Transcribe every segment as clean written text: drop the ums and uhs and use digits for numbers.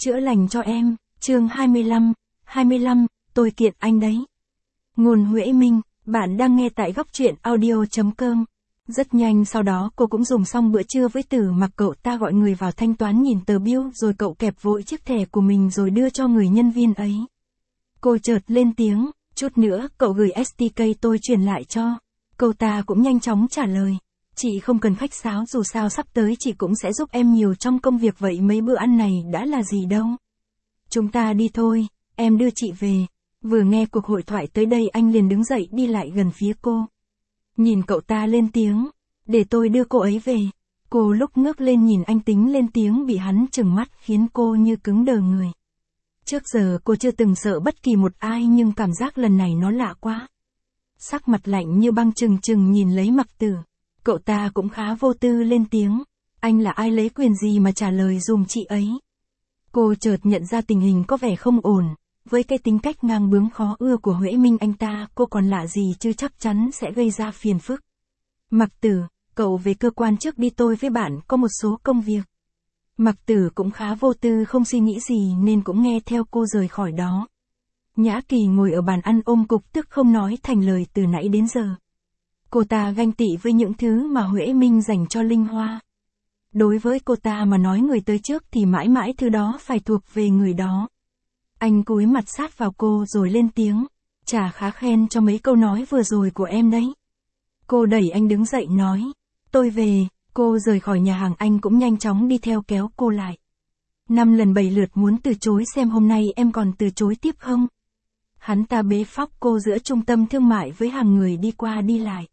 chữa lành cho em, chương 25, tôi kiện anh đấy. Nguồn Huệ Minh, bạn đang nghe tại góc truyện audio.com. Rất nhanh sau đó cô cũng dùng xong bữa trưa với Tử Mặc, cậu ta gọi người vào thanh toán nhìn tờ bill rồi cậu kẹp vội chiếc thẻ của mình rồi đưa cho người nhân viên ấy. Cô chợt lên tiếng, chút nữa cậu gửi STK tôi chuyển lại cho. Cậu ta cũng nhanh chóng trả lời. Chị không cần khách sáo, dù sao sắp tới chị cũng sẽ giúp em nhiều trong công việc, vậy mấy bữa ăn này đã là gì đâu. Chúng ta đi thôi, em đưa chị về. Vừa nghe cuộc hội thoại tới đây anh liền đứng dậy đi lại gần phía cô. Nhìn cậu ta lên tiếng, để tôi đưa cô ấy về. Cô lúc ngước lên nhìn anh tính lên tiếng bị hắn trừng mắt khiến cô như cứng đờ người. Trước giờ cô chưa từng sợ bất kỳ một ai nhưng cảm giác lần này nó lạ quá. Sắc mặt lạnh như băng trừng trừng nhìn lấy Mặc Tử. Cậu ta cũng khá vô tư lên tiếng. Anh là ai, lấy quyền gì mà trả lời dùm chị ấy? Cô chợt nhận ra tình hình có vẻ không ổn. Với cái tính cách ngang bướng khó ưa của Huệ Minh anh ta, cô còn lạ gì chứ chắc chắn sẽ gây ra phiền phức. Mặc Tử, cậu về cơ quan trước đi, tôi với bạn có một số công việc. Mặc Tử cũng khá vô tư không suy nghĩ gì nên cũng nghe theo cô rời khỏi đó. Nhã Kỳ ngồi ở bàn ăn ôm cục tức không nói thành lời từ nãy đến giờ. Cô ta ganh tị với những thứ mà Huệ Minh dành cho Linh Hoa. Đối với cô ta mà nói người tới trước thì mãi mãi thứ đó phải thuộc về người đó. Anh cúi mặt sát vào cô rồi lên tiếng. Chả khá khen cho mấy câu nói vừa rồi của em đấy. Cô đẩy anh đứng dậy nói. Tôi về. Cô rời khỏi nhà hàng, anh cũng nhanh chóng đi theo kéo cô lại. 5 lần 7 lượt muốn từ chối, xem hôm nay em còn từ chối tiếp không? Hắn ta bế phóc cô giữa trung tâm thương mại với hàng người đi qua đi lại.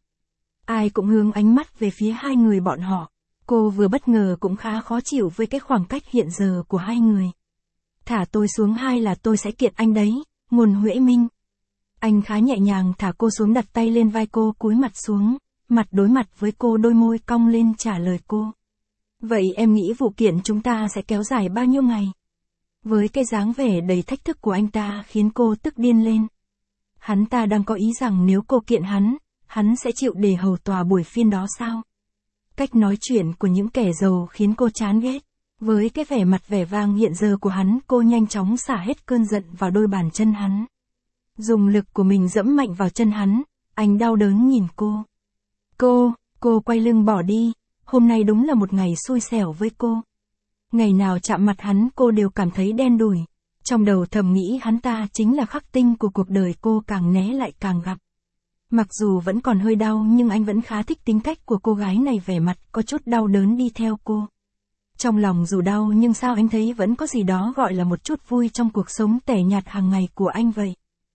Ai cũng hướng ánh mắt về phía hai người bọn họ. Cô vừa bất ngờ cũng khá khó chịu với cái khoảng cách hiện giờ của hai người. Thả tôi xuống hay là tôi sẽ kiện anh đấy, Nguồn Huệ Minh. Anh khá nhẹ nhàng thả cô xuống, đặt tay lên vai cô, cúi mặt xuống, mặt đối mặt với cô, đôi môi cong lên trả lời cô. Vậy em nghĩ vụ kiện chúng ta sẽ kéo dài bao nhiêu ngày? Với cái dáng vẻ đầy thách thức của anh ta khiến cô tức điên lên. Hắn ta đang có ý rằng nếu cô kiện hắn sẽ chịu để hầu tòa buổi phiên đó sao? Cách nói chuyện của những kẻ giàu khiến cô chán ghét. Với cái vẻ mặt vẻ vang hiện giờ của hắn, cô nhanh chóng xả hết cơn giận vào đôi bàn chân hắn. Dùng lực của mình dẫm mạnh vào chân hắn, anh đau đớn nhìn cô. Cô quay lưng bỏ đi, hôm nay đúng là một ngày xui xẻo với cô. Ngày nào chạm mặt hắn cô đều cảm thấy đen đủi. Trong đầu thầm nghĩ hắn ta chính là khắc tinh của cuộc đời cô, càng né lại càng gặp. Mặc dù vẫn còn hơi đau nhưng anh vẫn khá thích tính cách của cô gái này, vẻ mặt có chút đau đớn đi theo cô. Trong lòng dù đau nhưng sao anh thấy vẫn có gì đó gọi là một chút vui trong cuộc sống tẻ nhạt hàng ngày của anh vậy.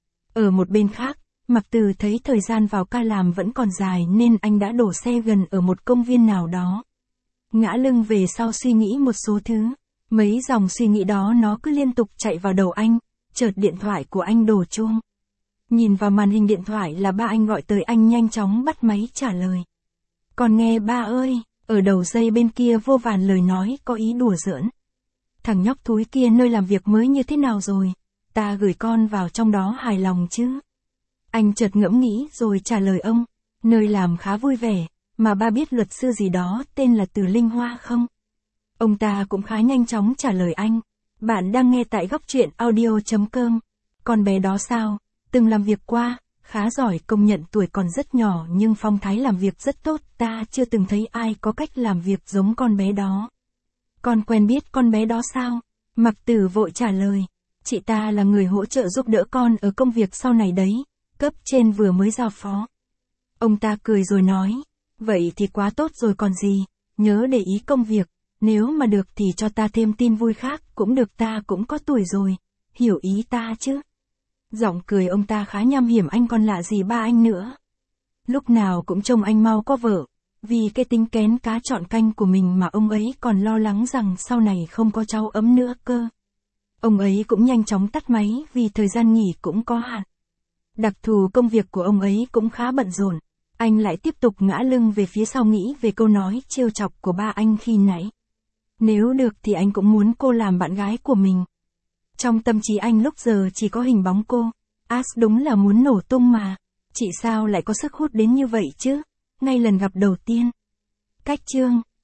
Ở một bên khác, Mặc Tử thấy thời gian vào ca làm vẫn còn dài nên anh đã đổ xe gần ở một công viên nào đó. Ngã lưng về sau suy nghĩ một số thứ. Mấy dòng suy nghĩ đó nó cứ liên tục chạy vào đầu anh. Chợt điện thoại của anh đổ chuông. Nhìn vào màn hình điện thoại là ba anh gọi tới, anh nhanh chóng bắt máy trả lời. Còn nghe ba ơi, ở đầu dây bên kia vô vàn lời nói có ý đùa giỡn. Thằng nhóc thúi kia nơi làm việc mới như thế nào rồi? Ta gửi con vào trong đó hài lòng chứ? Anh chợt ngẫm nghĩ rồi trả lời ông. Nơi làm khá vui vẻ, mà ba biết luật sư gì đó tên là Từ Linh Hoa không? Ông ta cũng khá nhanh chóng trả lời anh. Bạn đang nghe tại góc truyện audio.com. Con bé đó sao? Từng làm việc qua, khá giỏi, công nhận tuổi còn rất nhỏ nhưng phong thái làm việc rất tốt, ta chưa từng thấy ai có cách làm việc giống con bé đó. Con quen biết con bé đó sao? Mặc Tử vội trả lời. Chị ta là người hỗ trợ giúp đỡ con ở công việc sau này đấy, cấp trên vừa mới giao phó. Ông ta cười rồi nói. Vậy thì quá tốt rồi còn gì, nhớ để ý công việc, nếu mà được thì cho ta thêm tin vui khác cũng được, ta cũng có tuổi rồi, hiểu ý ta chứ? Giọng cười ông ta khá nham hiểm, anh còn lạ gì ba anh nữa. Lúc nào cũng trông anh mau có vợ, vì cái tính kén cá chọn canh của mình mà ông ấy còn lo lắng rằng sau này không có cháu ấm nữa cơ. Ông ấy cũng nhanh chóng tắt máy vì thời gian nghỉ cũng có hạn. Đặc thù công việc của ông ấy cũng khá bận rộn. Anh lại tiếp tục ngã lưng về phía sau nghĩ về câu nói trêu chọc của ba anh khi nãy. Nếu được thì anh cũng muốn cô làm bạn gái của mình. Trong tâm trí anh lúc giờ chỉ có hình bóng cô. Đúng là muốn nổ tung mà. Chị sao lại có sức hút đến như vậy chứ? Ngay lần gặp đầu tiên. Cách chương